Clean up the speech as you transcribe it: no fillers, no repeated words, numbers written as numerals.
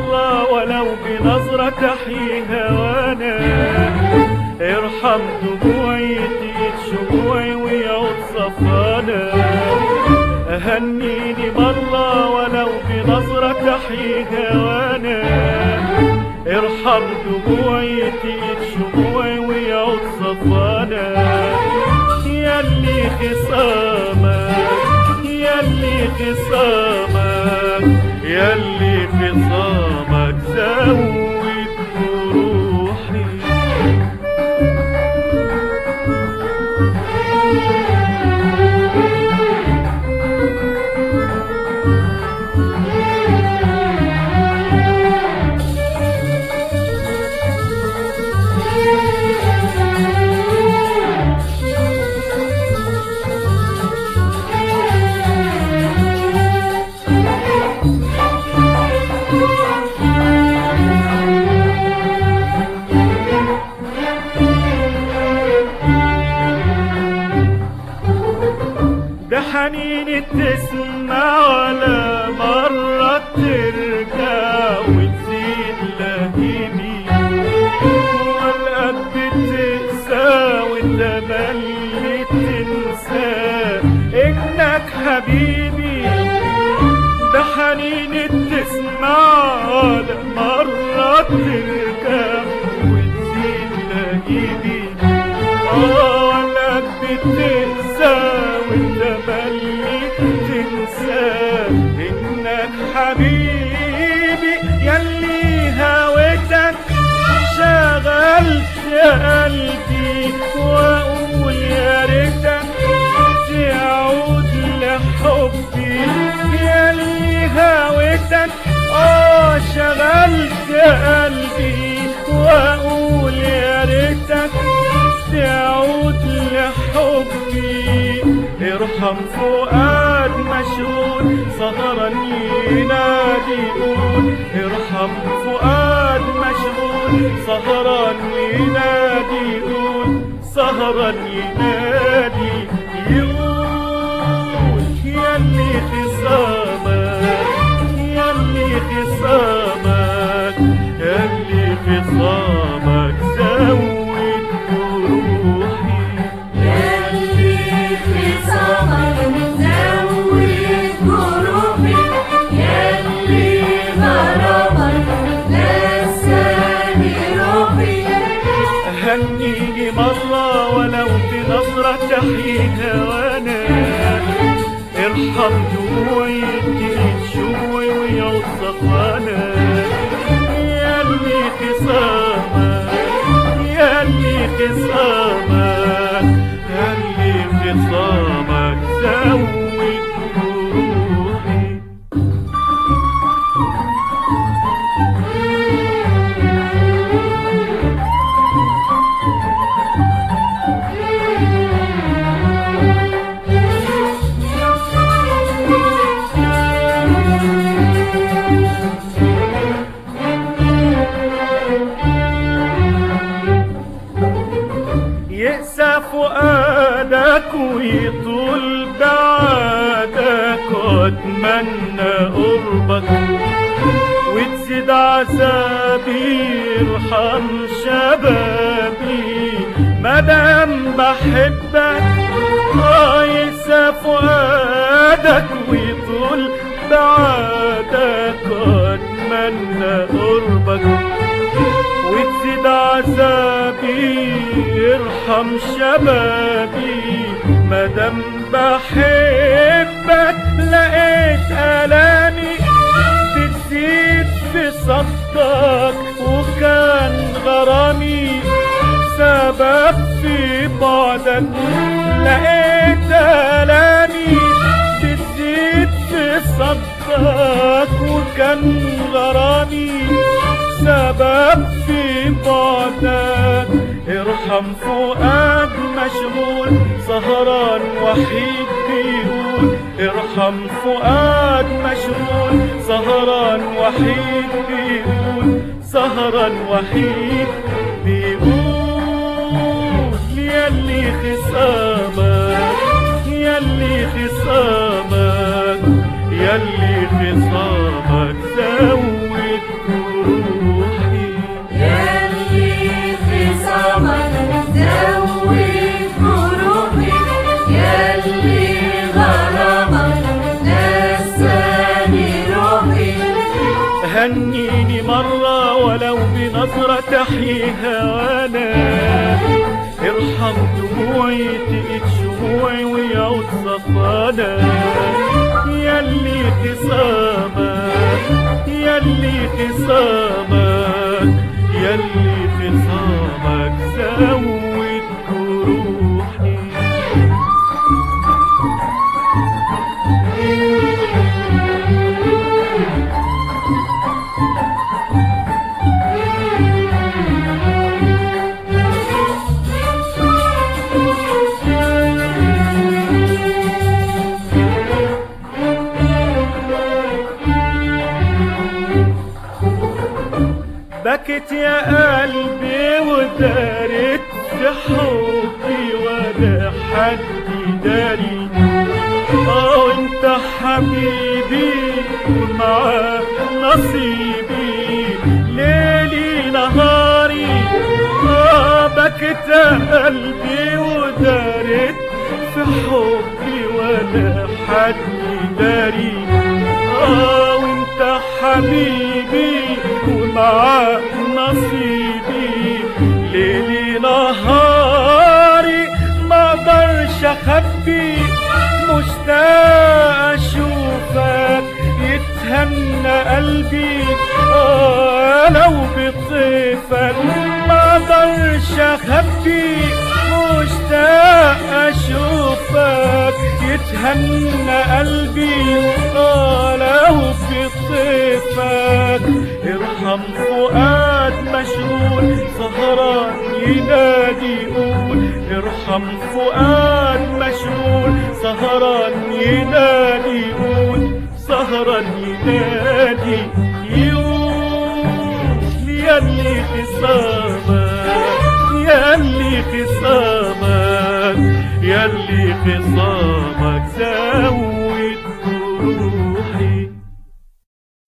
مرة ولو بنظرة تحيي هوانا. ارحم دموعي تقيت شموعي ويعود صفانا. هنيني مرة ولو بنظرة تحيي هوانا. ارحم دموعي تقيت شموعي ويعود صفانا. ياللي خصامك ياللي خصامك ياللي خصامك زود جروحي. ده حنيني تسمع ولا مرة ترجع وتزيد لهيبي. والقلب تقسى والتملي تنسى انك حبيبي. ده حنيني تسمع ولا مرة ترجع وتزيد لهيبي. والقلب تقسى والتملي تنسى انك حبيبي. ياللي هويتك شغلت قلبي واقول يا ريتك تعود لحبي. ياللي هويتك شغلت قلبي واقول يا ريتك تعود لحبي. ارحم فؤاد مشغول سهرا ينادي يقول. ارحم فؤاد مشغول سهرا ينادي يقول. سهرا ينادي يقول. ياللي خصامك ياللي خصامك ياللي خصامك زود جروحي. ياللي خصامك زود جروحي. ياللي غرامك لساني روحي. هنيني مرة ولو بنظرة تحيي هوانا. ارحم دموعي تقيت شموعي ويعود صفانا. ياللي خصامك ياللي خصامك ياللي خصامك زود جروحي. يقسى فؤادك ويطول بعادك واتمنى قربك وتزيد عذابي. ارحم شبابي مادام بحبك. يقسى فؤادك ويطول بعادك واتمنى قربك وتزيد عذابي. ارحم شبابي مادام بحبك. لقيت آلامي بتزيد في صدك وكان غرامي سبب في بعدك. لقيت آلامي بتزيد في صدك وكان غرامي سبب في بعدك. ارحم فؤاد مشغول سهران وحيد بيقول. ارحم فؤاد مشغول سهران وحيد بيقول. سهران وحيد بيقول. ياللي خصامك ياللي خصامك ياللي خصامك زود جروحي. ياللي خصامك زود جروحي، ياللي غرامك نساني روحي. هنيني مرة ولو بنظرة تحييها، وانا ارحم دموعي تقيت شموعي ويعود صفانا. ياللي خصامك ياللي خصامك ياللي خصامك زود جروحي. بكت يا قلبي ودارت في حبي ولا حد داري. انت حبيبي ومعاك نصيبي ليلي نهاري. بكت يا قلبي ودارت في حبي ولا حد داري. وانت حبيبي ومعاك نصيبي ليلي نهاري. ما اقدرش اخبي مشتاق اشوفك يتهنى قلبي لو بطيفك. ما اقدرش اخبي مشتاق اشوفك يتهنى قلبي لو بطيفك. ارحم فؤاد مشغول سهران ينادي قول. ارحم فؤاد مشغول سهران ينادي قول. سهران ينادي يقول. ياللي خصامك ياللي خصامك ياللي خصامك